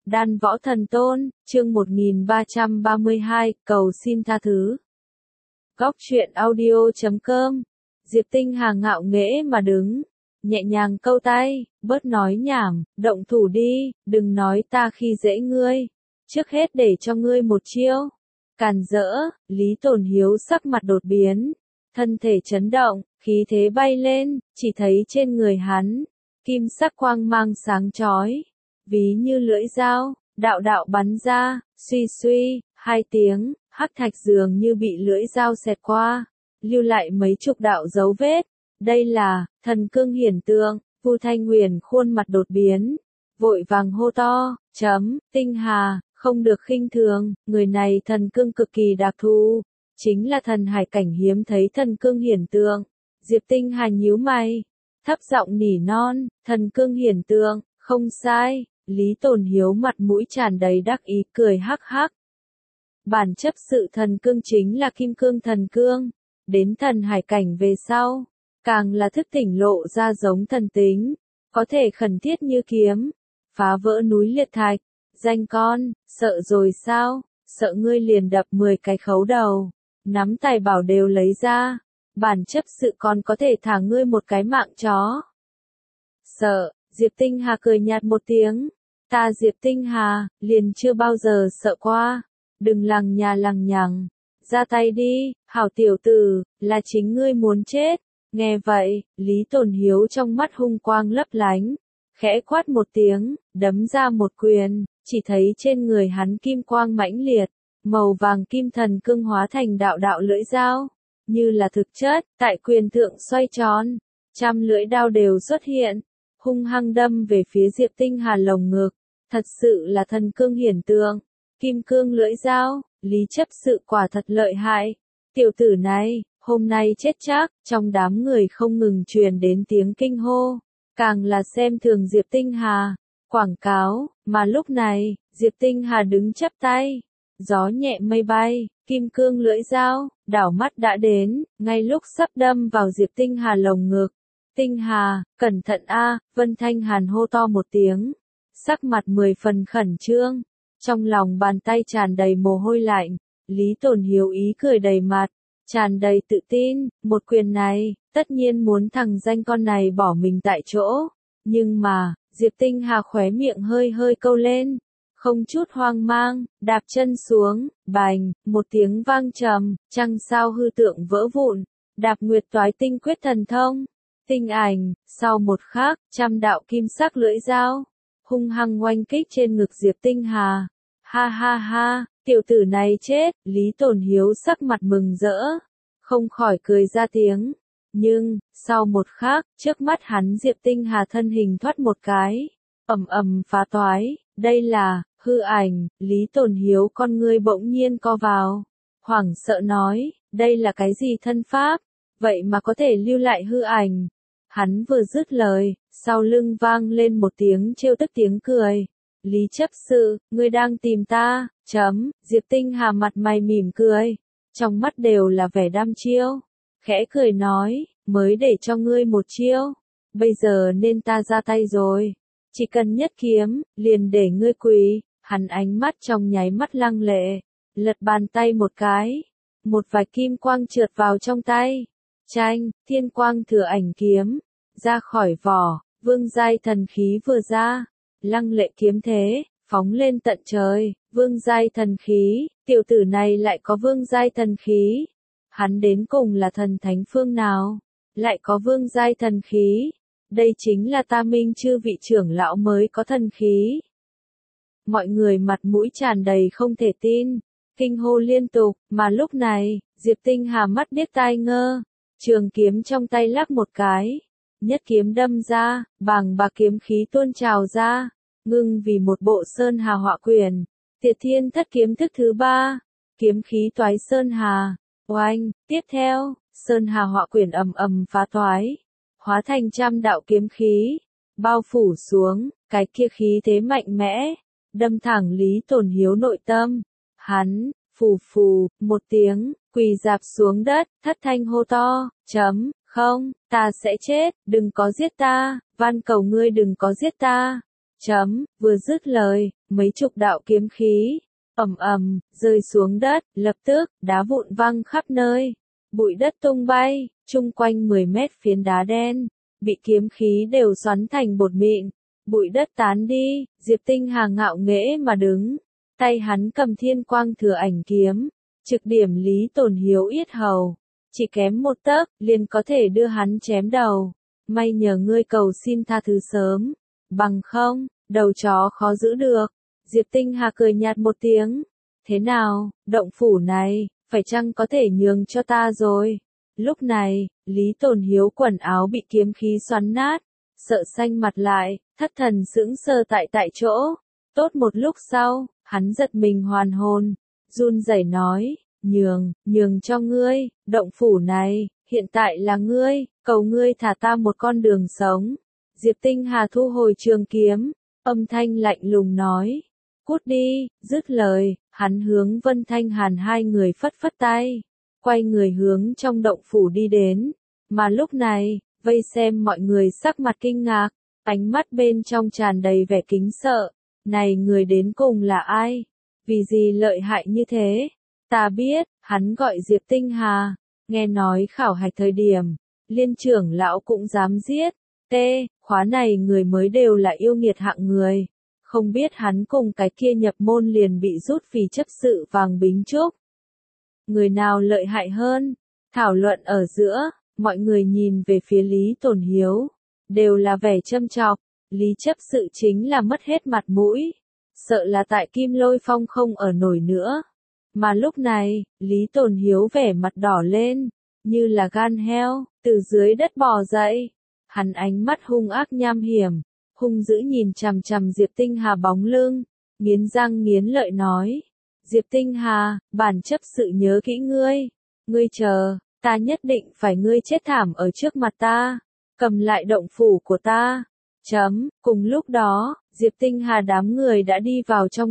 Đan Võ Thần Tôn, chương 1332, cầu xin tha thứ. Góc truyện audio.com. Diệp Tinh Hà ngạo nghễ mà đứng, nhẹ nhàng câu tay, bớt nói nhảm, động thủ đi, đừng nói ta khi dễ ngươi. Trước hết để cho ngươi một chiêu. Càn rỡ, Lý Tồn Hiếu sắc mặt đột biến, thân thể chấn động, khí thế bay lên, chỉ thấy trên người hắn, kim sắc quang mang sáng chói, ví như lưỡi dao, đạo đạo bắn ra, suy suy, hai tiếng, hắc thạch dường như bị lưỡi dao xẹt qua, lưu lại mấy chục đạo dấu vết. Đây là thần cương hiển tượng. Vu Thanh Huyền khuôn mặt đột biến, vội vàng hô to, Tinh Hà, không được khinh thường, người này thần cương cực kỳ đặc thù, chính là thần hải cảnh hiếm thấy thần cương hiển tượng. Diệp Tinh Hà nhíu mày, thấp giọng nỉ non, thần cương hiển tượng, không sai. Lý Tồn Hiếu mặt mũi tràn đầy đắc ý cười hắc hắc. Bản chất sự thần cương chính là kim cương thần cương, đến thần hải cảnh về sau, càng là thức tỉnh lộ ra giống thần tính, có thể khẩn thiết như kiếm, phá vỡ núi liệt thạch. Danh con, sợ rồi sao, sợ ngươi liền đập 10 cái khấu đầu, nắm tài bảo đều lấy ra, bản chấp sự còn có thể thả ngươi một cái mạng chó. Sợ, Diệp Tinh Hà cười nhạt một tiếng, ta Diệp Tinh Hà, liền chưa bao giờ sợ qua, đừng lằng nhà lằng nhằng, ra tay đi, hảo tiểu tử, là chính ngươi muốn chết. Nghe vậy, Lý Tồn Hiếu trong mắt hung quang lấp lánh, khẽ quát một tiếng, đấm ra một quyền, chỉ thấy trên người hắn kim quang mãnh liệt, màu vàng kim thần cương hóa thành đạo đạo lưỡi dao, như là thực chất, tại quyền thượng xoay tròn, trăm lưỡi đao đều xuất hiện, hung hăng đâm về phía Diệp Tinh Hà lồng ngực, thật sự là thần cương hiển tượng, kim cương lưỡi dao, Lý chấp sự quả thật lợi hại, tiểu tử này, hôm nay chết chắc. Trong đám người không ngừng truyền đến tiếng kinh hô, càng là xem thường Diệp Tinh Hà, quảng cáo, mà lúc này, Diệp Tinh Hà đứng chắp tay, gió nhẹ mây bay, kim cương lưỡi dao, đảo mắt đã đến, ngay lúc sắp đâm vào Diệp Tinh Hà lồng ngực. Tinh Hà, cẩn thận a, Vân Thanh Hàn hô to một tiếng, sắc mặt 10 phần khẩn trương, trong lòng bàn tay tràn đầy mồ hôi lạnh. Lý Tồn Hiếu ý cười đầy mặt, tràn đầy tự tin, một quyền này, tất nhiên muốn thằng danh con này bỏ mình tại chỗ. Nhưng mà, Diệp Tinh Hà khóe miệng hơi hơi câu lên, không chút hoang mang, đạp chân xuống, bành, một tiếng vang trầm, trăng sao hư tượng vỡ vụn, đạp nguyệt toái tinh quyết thần thông, tinh ảnh, sau một khắc, trăm đạo kim sắc lưỡi dao, hung hăng oanh kích trên ngực Diệp Tinh Hà. Ha ha ha, tiểu tử này chết, Lý Tồn Hiếu sắc mặt mừng rỡ, không khỏi cười ra tiếng. Nhưng, sau một khắc, trước mắt hắn Diệp Tinh Hà thân hình thoát một cái, ầm ầm phá toái, đây là hư ảnh. Lý Tồn Hiếu con ngươi bỗng nhiên co vào, hoảng sợ nói, đây là cái gì thân pháp, vậy mà có thể lưu lại hư ảnh. Hắn vừa dứt lời, sau lưng vang lên một tiếng trêu tức tiếng cười. Lý chấp sự, ngươi đang tìm ta, Diệp Tinh Hà mặt mày mỉm cười, trong mắt đều là vẻ đăm chiêu, khẽ cười nói, mới để cho ngươi một chiêu, bây giờ nên ta ra tay rồi, chỉ cần nhất kiếm, liền để ngươi quỳ. Hắn ánh mắt trong nháy mắt lăng lệ, lật bàn tay một cái, một vài kim quang trượt vào trong tay, chanh, thiên quang thừa ảnh kiếm, ra khỏi vỏ, vương giai thần khí vừa ra, lăng lệ kiếm thế, phóng lên tận trời, vương giai thần khí, tiểu tử này lại có vương giai thần khí. Hắn đến cùng là thần thánh phương nào, lại có vương giai thần khí, đây chính là ta Minh Chư vị trưởng lão mới có thần khí. Mọi người mặt mũi tràn đầy không thể tin, kinh hô liên tục, mà lúc này, Diệp Tinh Hà mắt điếc tai ngơ, trường kiếm trong tay lắc một cái, nhất kiếm đâm ra, bàng bạc kiếm khí tuôn trào ra, ngưng vì một bộ sơn hà họa quyển, Tiệt Thiên Thất kiếm thức thứ 3, kiếm khí toái sơn hà, oanh, tiếp theo, sơn hà họa quyển ầm ầm phá toái, hóa thành trăm đạo kiếm khí, bao phủ xuống, cái kia khí thế mạnh mẽ, đâm thẳng Lý Tồn Hiếu nội tâm, hắn, phù phù, một tiếng, quỳ rạp xuống đất, thất thanh hô to, không, ta sẽ chết, đừng có giết ta, van cầu ngươi đừng có giết ta. Vừa dứt lời, mấy chục đạo kiếm khí, ầm ầm, rơi xuống đất, lập tức, đá vụn văng khắp nơi, bụi đất tung bay, chung quanh 10 mét phiến đá đen, bị kiếm khí đều xoắn thành bột mịn, bụi đất tán đi, Diệp Tinh Hà ngạo nghễ mà đứng, tay hắn cầm thiên quang thừa ảnh kiếm, trực điểm Lý Tồn Hiếu yết hầu, chỉ kém một tấc, liền có thể đưa hắn chém đầu, may nhờ ngươi cầu xin tha thứ sớm, bằng không, đầu chó khó giữ được. Diệp Tinh Hà cười nhạt một tiếng, thế nào, động phủ này, phải chăng có thể nhường cho ta rồi? Lúc này, Lý Tồn Hiếu quần áo bị kiếm khí xoắn nát, sợ xanh mặt lại, thất thần sững sờ tại chỗ. Tốt một lúc sau, hắn giật mình hoàn hồn, run rẩy nói, nhường cho ngươi, động phủ này, hiện tại là ngươi, cầu ngươi thả ta một con đường sống. Diệp Tinh Hà thu hồi trường kiếm, âm thanh lạnh lùng nói, cút đi, dứt lời, hắn hướng Vân Thanh Hàn hai người phất phất tay, quay người hướng trong động phủ đi đến, mà lúc này, vây xem mọi người sắc mặt kinh ngạc, ánh mắt bên trong tràn đầy vẻ kính sợ, này người đến cùng là ai? Vì gì lợi hại như thế? Ta biết, hắn gọi Diệp Tinh Hà, nghe nói khảo hạch thời điểm, liên trưởng lão cũng dám giết, khóa này người mới đều là yêu nghiệt hạng người. Không biết hắn cùng cái kia nhập môn liền bị rút vì chấp sự vàng bính trúc. Người nào lợi hại hơn? Thảo luận ở giữa, mọi người nhìn về phía Lý Tồn Hiếu, đều là vẻ châm chọc, Lý chấp sự chính là mất hết mặt mũi, sợ là tại Kim Lôi Phong không ở nổi nữa. Mà lúc này, Lý Tồn Hiếu vẻ mặt đỏ lên, như là gan heo, từ dưới đất bò dậy, hắn ánh mắt hung ác nham hiểm, hung dữ nhìn chằm chằm Diệp Tinh Hà bóng lưng, nghiến răng nghiến lợi nói, Diệp Tinh Hà, bản chấp sự nhớ kỹ ngươi chờ, ta nhất định phải ngươi chết thảm ở trước mặt ta, cầm lại động phủ của ta. Cùng lúc đó, Diệp Tinh Hà đám người đã đi vào trong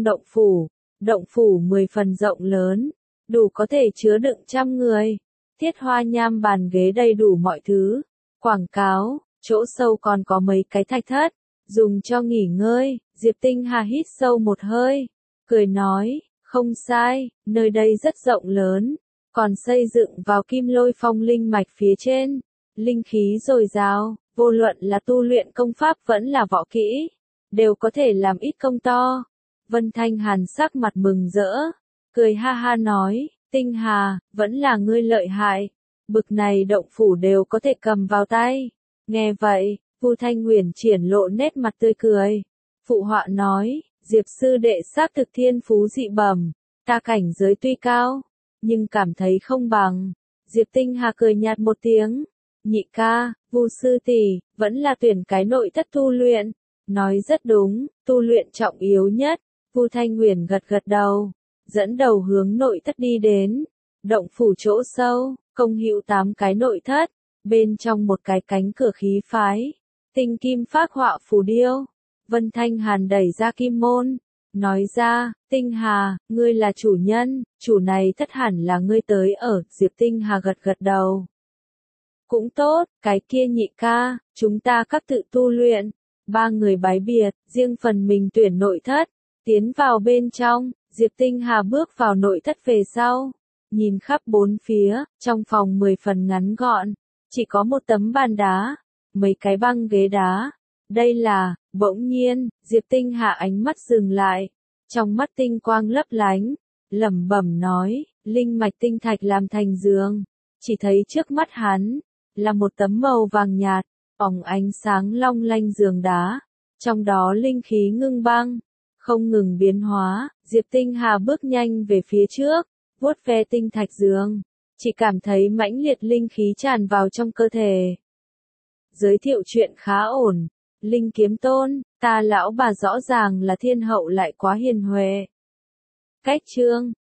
động phủ 10 phần rộng lớn, đủ có thể chứa đựng 100 người, thiết hoa nham bàn ghế đầy đủ mọi thứ, quảng cáo, chỗ sâu còn có mấy cái thạch thất, dùng cho nghỉ ngơi. Diệp Tinh Hà hít sâu một hơi, cười nói, không sai, nơi đây rất rộng lớn, còn xây dựng vào Kim Lôi Phong linh mạch phía trên, linh khí dồi dào, vô luận là tu luyện công pháp vẫn là võ kỹ, đều có thể làm ít công to. Vân Thanh Hàn sắc mặt mừng rỡ, cười ha ha nói, Tinh Hà, vẫn là ngươi lợi hại, bực này động phủ đều có thể cầm vào tay. Nghe vậy, Vu Thanh Huyền triển lộ nét mặt tươi cười, phụ họa nói, Diệp sư đệ xác thực thiên phú dị bẩm, ta cảnh giới tuy cao, nhưng cảm thấy không bằng. Diệp Tinh Hà cười nhạt một tiếng, nhị ca, Vu sư tỷ, vẫn là tuyển cái nội thất tu luyện, nói rất đúng, tu luyện trọng yếu nhất. Vu Thanh Huyền gật đầu, dẫn đầu hướng nội thất đi đến, động phủ chỗ sâu, công hữu 8 cái nội thất, bên trong một cái cánh cửa khí phái, tinh kim phác họa phù điêu. Vân Thanh Hàn đẩy ra kim môn, nói ra, Tinh Hà, ngươi là chủ nhân, chủ này thất hẳn là ngươi tới ở. Diệp Tinh Hà gật đầu. Cũng tốt, cái kia nhị ca, chúng ta các tự tu luyện. 3 người bái biệt, riêng phần mình tuyển nội thất, tiến vào bên trong. Diệp Tinh Hà bước vào nội thất về sau, nhìn khắp bốn phía, trong phòng 10 phần ngắn gọn, chỉ có một tấm bàn đá, mấy cái băng ghế đá. Đây là, bỗng nhiên, Diệp Tinh Hà ánh mắt dừng lại, trong mắt tinh quang lấp lánh, lẩm bẩm nói, linh mạch tinh thạch làm thành giường, chỉ thấy trước mắt hắn, là một tấm màu vàng nhạt, óng ánh sáng long lanh giường đá, trong đó linh khí ngưng băng, không ngừng biến hóa. Diệp Tinh Hà bước nhanh về phía trước, vuốt ve tinh thạch giường, chỉ cảm thấy mãnh liệt linh khí tràn vào trong cơ thể. Giới thiệu chuyện khá ổn. Linh Kiếm Tôn, ta lão bà rõ ràng là thiên hậu lại quá hiền huệ. Cách chương